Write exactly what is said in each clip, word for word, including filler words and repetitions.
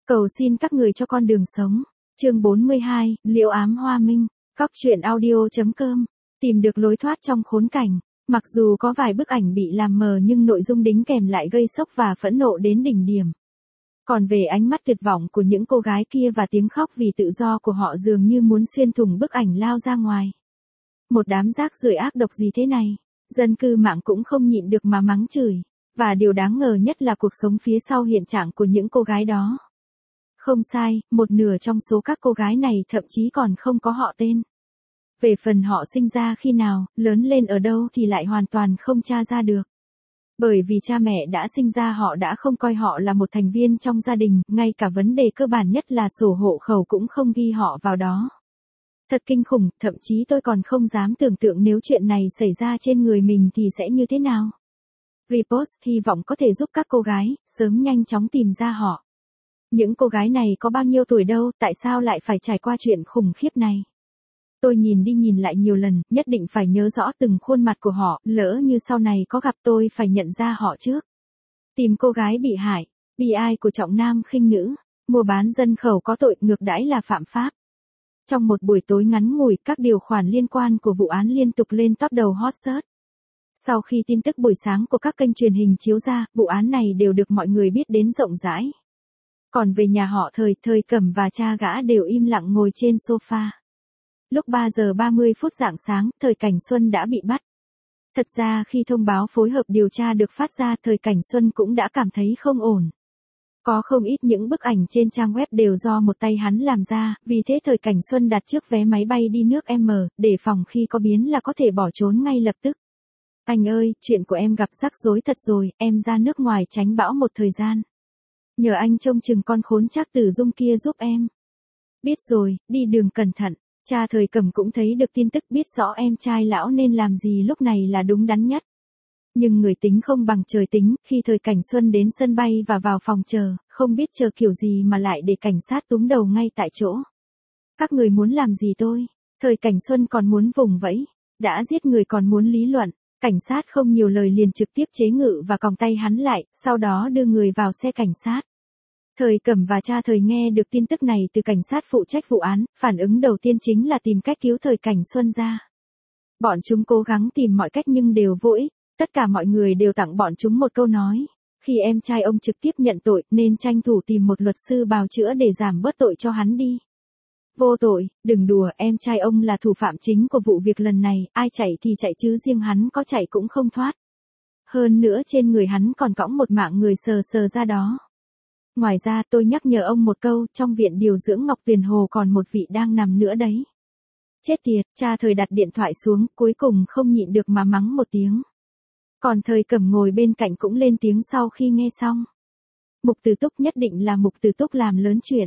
Cầu xin các người cho con đường sống. Chương bốn mươi hai, Liễu ám hoa minh. Cóc truyện audio.com. Tìm được lối thoát trong khốn cảnh. Mặc dù có vài bức ảnh bị làm mờ nhưng nội dung đính kèm lại gây sốc và phẫn nộ đến đỉnh điểm. Còn về ánh mắt tuyệt vọng của những cô gái kia và tiếng khóc vì tự do của họ dường như muốn xuyên thủng bức ảnh lao ra ngoài. Một đám rác rưởi ác độc gì thế này? Dân cư mạng cũng không nhịn được mà mắng chửi. Và điều đáng ngờ nhất là cuộc sống phía sau hiện trạng của những cô gái đó. Không sai, một nửa trong số các cô gái này thậm chí còn không có họ tên. Về phần họ sinh ra khi nào, lớn lên ở đâu thì lại hoàn toàn không tra ra được. Bởi vì cha mẹ đã sinh ra họ đã không coi họ là một thành viên trong gia đình, ngay cả vấn đề cơ bản nhất là sổ hộ khẩu cũng không ghi họ vào đó. Thật kinh khủng, thậm chí tôi còn không dám tưởng tượng nếu chuyện này xảy ra trên người mình thì sẽ như thế nào. Repost hy vọng có thể giúp các cô gái sớm nhanh chóng tìm ra họ. Những cô gái này có bao nhiêu tuổi đâu, tại sao lại phải trải qua chuyện khủng khiếp này? Tôi nhìn đi nhìn lại nhiều lần, nhất định phải nhớ rõ từng khuôn mặt của họ, lỡ như sau này có gặp tôi phải nhận ra họ trước. Tìm cô gái bị hại, bi ai của trọng nam khinh nữ, mua bán dân khẩu có tội, ngược đãi là phạm pháp. Trong một buổi tối ngắn ngủi, các điều khoản liên quan của vụ án liên tục lên top đầu hot search. Sau khi tin tức buổi sáng của các kênh truyền hình chiếu ra, vụ án này đều được mọi người biết đến rộng rãi. Còn về nhà họ Thời, Thời Cẩm và cha gã đều im lặng ngồi trên sofa. Lúc ba giờ ba mươi phút rạng sáng, Thời Cảnh Xuân đã bị bắt. Thật ra khi thông báo phối hợp điều tra được phát ra, Thời Cảnh Xuân cũng đã cảm thấy không ổn. Có không ít những bức ảnh trên trang web đều do một tay hắn làm ra, vì thế Thời Cảnh Xuân đặt trước vé máy bay đi nước M, để phòng khi có biến là có thể bỏ trốn ngay lập tức. Anh ơi, chuyện của em gặp rắc rối thật rồi, em ra nước ngoài tránh bão một thời gian. Nhờ anh trông chừng con khốn Trác Tử Dung kia giúp em. Biết rồi, đi đường cẩn thận. Cha Thời Cẩm cũng thấy được tin tức, biết rõ em trai lão nên làm gì lúc này là đúng đắn nhất. Nhưng người tính không bằng trời tính, khi Thời Cảnh Xuân đến sân bay và vào phòng chờ, không biết chờ kiểu gì mà lại để cảnh sát túm đầu ngay tại chỗ. Các người muốn làm gì tôi? Thời Cảnh Xuân còn muốn vùng vẫy. Đã giết người còn muốn lý luận. Cảnh sát không nhiều lời liền trực tiếp chế ngự và còng tay hắn lại, sau đó đưa người vào xe cảnh sát. Thời Cẩm và cha Thời nghe được tin tức này từ cảnh sát phụ trách vụ án, phản ứng đầu tiên chính là tìm cách cứu Thời Cảnh Xuân ra. Bọn chúng cố gắng tìm mọi cách nhưng đều vô ích, tất cả mọi người đều tặng bọn chúng một câu nói. Khi em trai ông trực tiếp nhận tội nên tranh thủ tìm một luật sư bào chữa để giảm bớt tội cho hắn đi. Vô tội, đừng đùa, em trai ông là thủ phạm chính của vụ việc lần này, ai chạy thì chạy chứ riêng hắn có chạy cũng không thoát. Hơn nữa trên người hắn còn cõng một mạng người sờ sờ ra đó. Ngoài ra tôi nhắc nhở ông một câu, trong viện điều dưỡng Ngọc Tuyền Hồ còn một vị đang nằm nữa đấy. Chết tiệt, cha Thời đặt điện thoại xuống, cuối cùng không nhịn được mà mắng một tiếng. Còn Thời Cẩm ngồi bên cạnh cũng lên tiếng sau khi nghe xong. Mục Từ Túc nhất định là Mục Từ Túc làm lớn chuyện.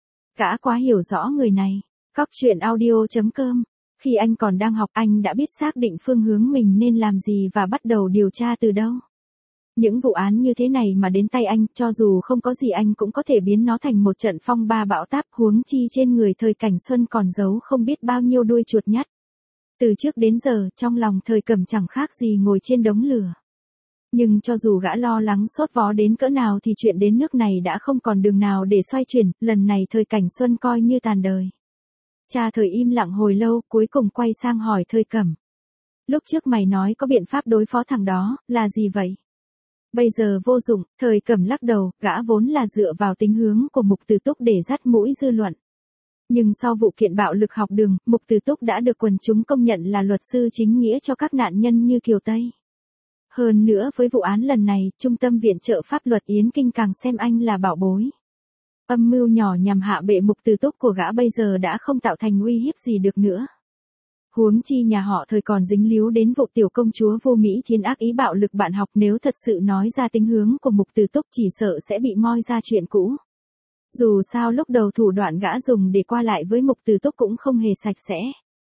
Gã quá hiểu rõ người này. Cóc truyện audio.com. Khi anh còn đang học anh đã biết xác định phương hướng mình nên làm gì và bắt đầu điều tra từ đâu. Những vụ án như thế này mà đến tay anh, cho dù không có gì anh cũng có thể biến nó thành một trận phong ba bão táp, huống chi trên người Thời Cảnh Xuân còn giấu không biết bao nhiêu đuôi chuột nhắt. Từ trước đến giờ, trong lòng Thời Cẩm chẳng khác gì ngồi trên đống lửa. Nhưng cho dù gã lo lắng sốt vó đến cỡ nào thì chuyện đến nước này đã không còn đường nào để xoay chuyển, lần này Thời Cảnh Xuân coi như tàn đời. Cha Thời im lặng hồi lâu, cuối cùng quay sang hỏi Thời Cẩm. Lúc trước mày nói có biện pháp đối phó thằng đó, là gì vậy? Bây giờ vô dụng, Thời Cẩm lắc đầu, gã vốn là dựa vào tính hướng của Mục Từ Túc để dắt mũi dư luận. Nhưng sau vụ kiện bạo lực học đường, Mục Từ Túc đã được quần chúng công nhận là luật sư chính nghĩa cho các nạn nhân như Kiều Tây. Hơn nữa với vụ án lần này, Trung tâm Viện trợ Pháp luật Yến Kinh càng xem anh là bảo bối. Âm mưu nhỏ nhằm hạ bệ Mục Từ Túc của gã bây giờ đã không tạo thành uy hiếp gì được nữa. Huống chi nhà họ Thời còn dính líu đến vụ tiểu công chúa Vô Mỹ Thiên ác ý bạo lực bạn học, nếu thật sự nói ra tính hướng của Mục Từ Túc chỉ sợ sẽ bị moi ra chuyện cũ. Dù sao lúc đầu thủ đoạn gã dùng để qua lại với Mục Từ Túc cũng không hề sạch sẽ.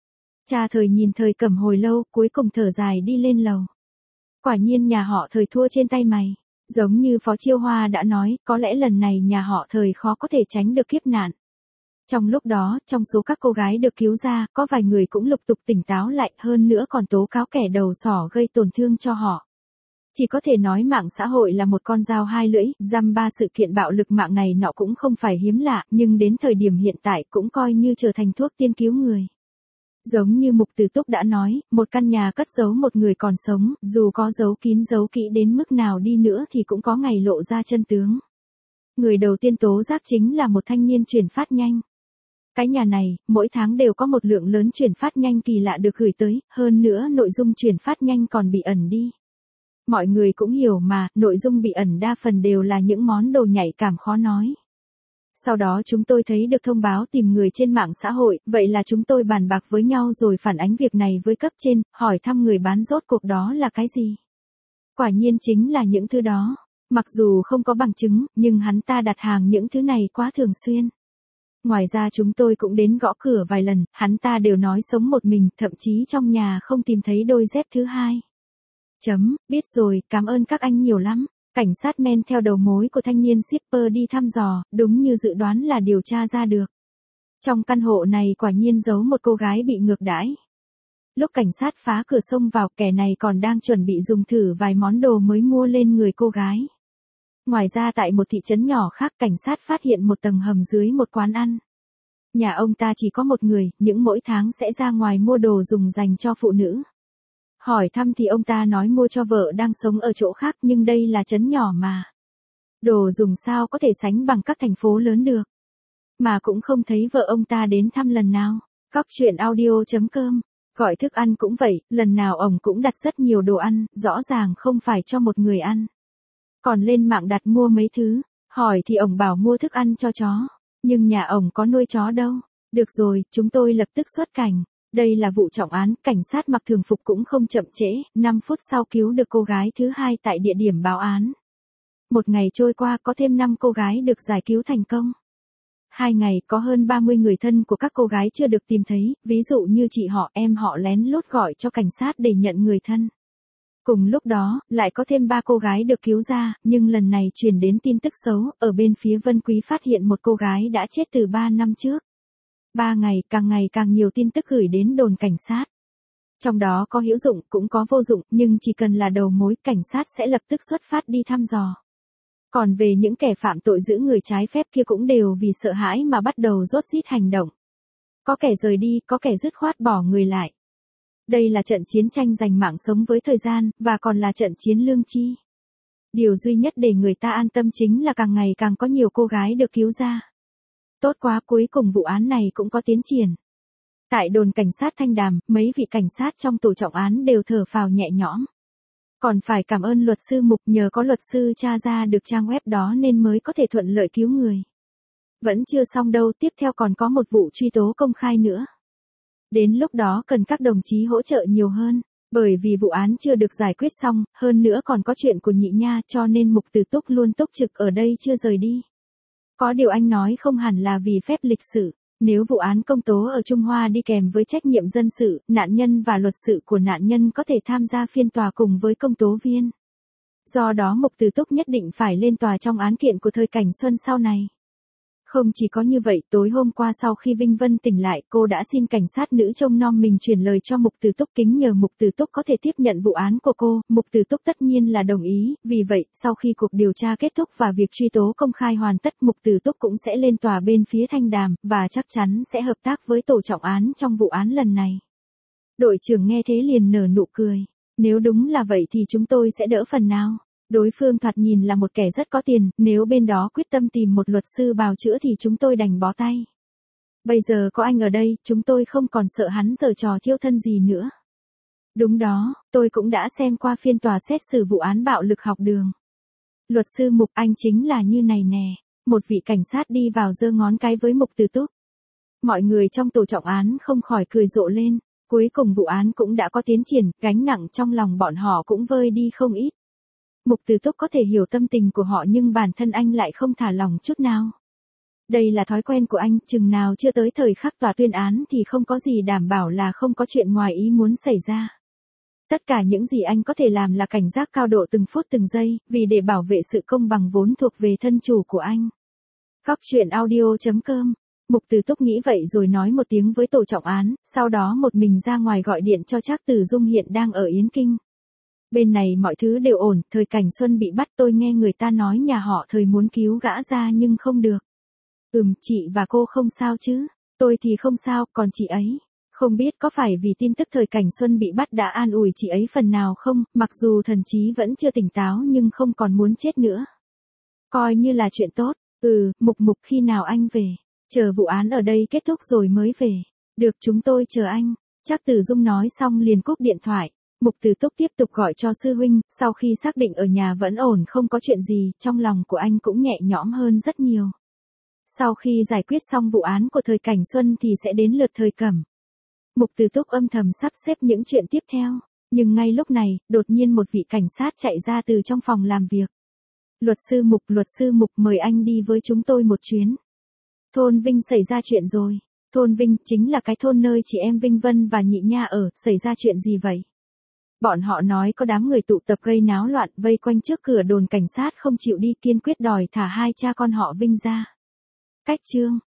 Cha Thời nhìn Thời Cẩm hồi lâu, cuối cùng thở dài đi lên lầu. Quả nhiên nhà họ Thời thua trên tay mày. Giống như Phó Chiêu Hoa đã nói, có lẽ lần này nhà họ Thời khó có thể tránh được kiếp nạn. Trong lúc đó, trong số các cô gái được cứu ra, có vài người cũng lục tục tỉnh táo lại, hơn nữa còn tố cáo kẻ đầu sỏ gây tổn thương cho họ. Chỉ có thể nói mạng xã hội là một con dao hai lưỡi, dăm ba sự kiện bạo lực mạng này nọ cũng không phải hiếm lạ, nhưng đến thời điểm hiện tại cũng coi như trở thành thuốc tiên cứu người. Giống như Mục Từ Túc đã nói, một căn nhà cất giấu một người còn sống, dù có giấu kín giấu kỹ đến mức nào đi nữa thì cũng có ngày lộ ra chân tướng. Người đầu tiên tố giác chính là một thanh niên chuyển phát nhanh. Cái nhà này, mỗi tháng đều có một lượng lớn chuyển phát nhanh kỳ lạ được gửi tới, hơn nữa nội dung chuyển phát nhanh còn bị ẩn đi. Mọi người cũng hiểu mà, nội dung bị ẩn đa phần đều là những món đồ nhạy cảm khó nói. Sau đó chúng tôi thấy được thông báo tìm người trên mạng xã hội, vậy là chúng tôi bàn bạc với nhau rồi phản ánh việc này với cấp trên, hỏi thăm người bán rốt cuộc đó là cái gì. Quả nhiên chính là những thứ đó. Mặc dù không có bằng chứng, nhưng hắn ta đặt hàng những thứ này quá thường xuyên. Ngoài ra chúng tôi cũng đến gõ cửa vài lần, hắn ta đều nói sống một mình, thậm chí trong nhà không tìm thấy đôi dép thứ hai. Chấm, biết rồi, cảm ơn các anh nhiều lắm. Cảnh sát men theo đầu mối của thanh niên shipper đi thăm dò, đúng như dự đoán là điều tra ra được. Trong căn hộ này quả nhiên giấu một cô gái bị ngược đãi. Lúc cảnh sát phá cửa xông vào, kẻ này còn đang chuẩn bị dùng thử vài món đồ mới mua lên người cô gái. Ngoài ra tại một thị trấn nhỏ khác, cảnh sát phát hiện một tầng hầm dưới một quán ăn. Nhà ông ta chỉ có một người, những mỗi tháng sẽ ra ngoài mua đồ dùng dành cho phụ nữ. Hỏi thăm thì ông ta nói mua cho vợ đang sống ở chỗ khác, nhưng đây là trấn nhỏ mà. Đồ dùng sao có thể sánh bằng các thành phố lớn được. Mà cũng không thấy vợ ông ta đến thăm lần nào. Cóc truyện audio chấm com. Gọi thức ăn cũng vậy, lần nào ổng cũng đặt rất nhiều đồ ăn, rõ ràng không phải cho một người ăn. Còn lên mạng đặt mua mấy thứ, hỏi thì ổng bảo mua thức ăn cho chó. Nhưng nhà ổng có nuôi chó đâu. Được rồi, chúng tôi lập tức xuất cảnh. Đây là vụ trọng án, cảnh sát mặc thường phục cũng không chậm trễ, năm phút sau cứu được cô gái thứ hai tại địa điểm báo án. Một ngày trôi qua có thêm năm cô gái được giải cứu thành công. Hai ngày có hơn ba mươi người thân của các cô gái chưa được tìm thấy, ví dụ như chị họ, em họ lén lút gọi cho cảnh sát để nhận người thân. Cùng lúc đó, lại có thêm ba cô gái được cứu ra, nhưng lần này truyền đến tin tức xấu, ở bên phía Vân Quý phát hiện một cô gái đã chết từ ba năm trước. Ba ngày, càng ngày càng nhiều tin tức gửi đến đồn cảnh sát. Trong đó có hữu dụng, cũng có vô dụng, nhưng chỉ cần là đầu mối, cảnh sát sẽ lập tức xuất phát đi thăm dò. Còn về những kẻ phạm tội giữ người trái phép kia cũng đều vì sợ hãi mà bắt đầu rốt rít hành động. Có kẻ rời đi, có kẻ dứt khoát bỏ người lại. Đây là trận chiến tranh giành mạng sống với thời gian, và còn là trận chiến lương tri. Điều duy nhất để người ta an tâm chính là càng ngày càng có nhiều cô gái được cứu ra. Tốt quá, cuối cùng vụ án này cũng có tiến triển. Tại đồn cảnh sát Thanh Đàm, mấy vị cảnh sát trong tổ trọng án đều thở phào nhẹ nhõm. Còn phải cảm ơn luật sư Mục, nhờ có luật sư tra ra được trang web đó nên mới có thể thuận lợi cứu người. Vẫn chưa xong đâu, tiếp theo còn có một vụ truy tố công khai nữa. Đến lúc đó cần các đồng chí hỗ trợ nhiều hơn, bởi vì vụ án chưa được giải quyết xong, hơn nữa còn có chuyện của Nhị Nha, cho nên Mục Từ Túc luôn túc trực ở đây chưa rời đi. Có điều anh nói không hẳn là vì phép lịch sử. Nếu vụ án công tố ở Trung Hoa đi kèm với trách nhiệm dân sự, nạn nhân và luật sự của nạn nhân có thể tham gia phiên tòa cùng với công tố viên. Do đó Mục Từ Túc nhất định phải lên tòa trong án kiện của thời Cảnh Xuân sau này. Không chỉ có như vậy, tối hôm qua sau khi Vinh Vân tỉnh lại, cô đã xin cảnh sát nữ trông nom mình chuyển lời cho Mục Từ Túc, kính nhờ Mục Từ Túc có thể tiếp nhận vụ án của cô. Mục Từ Túc tất nhiên là đồng ý, vì vậy, sau khi cuộc điều tra kết thúc và việc truy tố công khai hoàn tất, Mục Từ Túc cũng sẽ lên tòa bên phía Thanh Đàm, và chắc chắn sẽ hợp tác với tổ trọng án trong vụ án lần này. Đội trưởng nghe thế liền nở nụ cười. Nếu đúng là vậy thì chúng tôi sẽ đỡ phần nào. Đối phương thoạt nhìn là một kẻ rất có tiền, nếu bên đó quyết tâm tìm một luật sư bào chữa thì chúng tôi đành bó tay. Bây giờ có anh ở đây, chúng tôi không còn sợ hắn giở trò thiêu thân gì nữa. Đúng đó, tôi cũng đã xem qua phiên tòa xét xử vụ án bạo lực học đường. Luật sư Mục, anh chính là như này nè. Một vị cảnh sát đi vào giơ ngón cái với Mục Từ Túc. Mọi người trong tổ trọng án không khỏi cười rộ lên. Cuối cùng vụ án cũng đã có tiến triển, gánh nặng trong lòng bọn họ cũng vơi đi không ít. Mục Từ Túc có thể hiểu tâm tình của họ nhưng bản thân anh lại không thả lòng chút nào. Đây là thói quen của anh, chừng nào chưa tới thời khắc tòa tuyên án thì không có gì đảm bảo là không có chuyện ngoài ý muốn xảy ra. Tất cả những gì anh có thể làm là cảnh giác cao độ từng phút từng giây, vì để bảo vệ sự công bằng vốn thuộc về thân chủ của anh. Cóc truyện audio chấm com. Mục Từ Túc nghĩ vậy rồi nói một tiếng với tổ trọng án, sau đó một mình ra ngoài gọi điện cho Trác Tử Dung hiện đang ở Yến Kinh. Bên này mọi thứ đều ổn, Thời Cảnh Xuân bị bắt, tôi nghe người ta nói nhà họ Thời muốn cứu gã ra nhưng không được. Ừm, chị và cô không sao chứ? Tôi thì không sao, còn chị ấy? Không biết có phải vì tin tức Thời Cảnh Xuân bị bắt đã an ủi chị ấy phần nào không, mặc dù thần trí vẫn chưa tỉnh táo nhưng không còn muốn chết nữa. Coi như là chuyện tốt. Ừ, Mục Mục khi nào anh về? Chờ vụ án ở đây kết thúc rồi mới về. Được, chúng tôi chờ anh. Trác Tử Dung nói xong liền cúp điện thoại. Mục Tử Túc tiếp tục gọi cho sư huynh, sau khi xác định ở nhà vẫn ổn không có chuyện gì, trong lòng của anh cũng nhẹ nhõm hơn rất nhiều. Sau khi giải quyết xong vụ án của Thời Cảnh Xuân thì sẽ đến lượt Thời Cẩm. Mục Tử Túc âm thầm sắp xếp những chuyện tiếp theo, nhưng ngay lúc này, đột nhiên một vị cảnh sát chạy ra từ trong phòng làm việc. Luật sư Mục, luật sư Mục mời anh đi với chúng tôi một chuyến. Thôn Vinh xảy ra chuyện rồi. Thôn Vinh chính là cái thôn nơi chị em Vinh Vân và Nhị Nha ở, xảy ra chuyện gì vậy? Bọn họ nói có đám người tụ tập gây náo loạn vây quanh trước cửa đồn cảnh sát không chịu đi, kiên quyết đòi thả hai cha con họ Vinh ra. Cách chương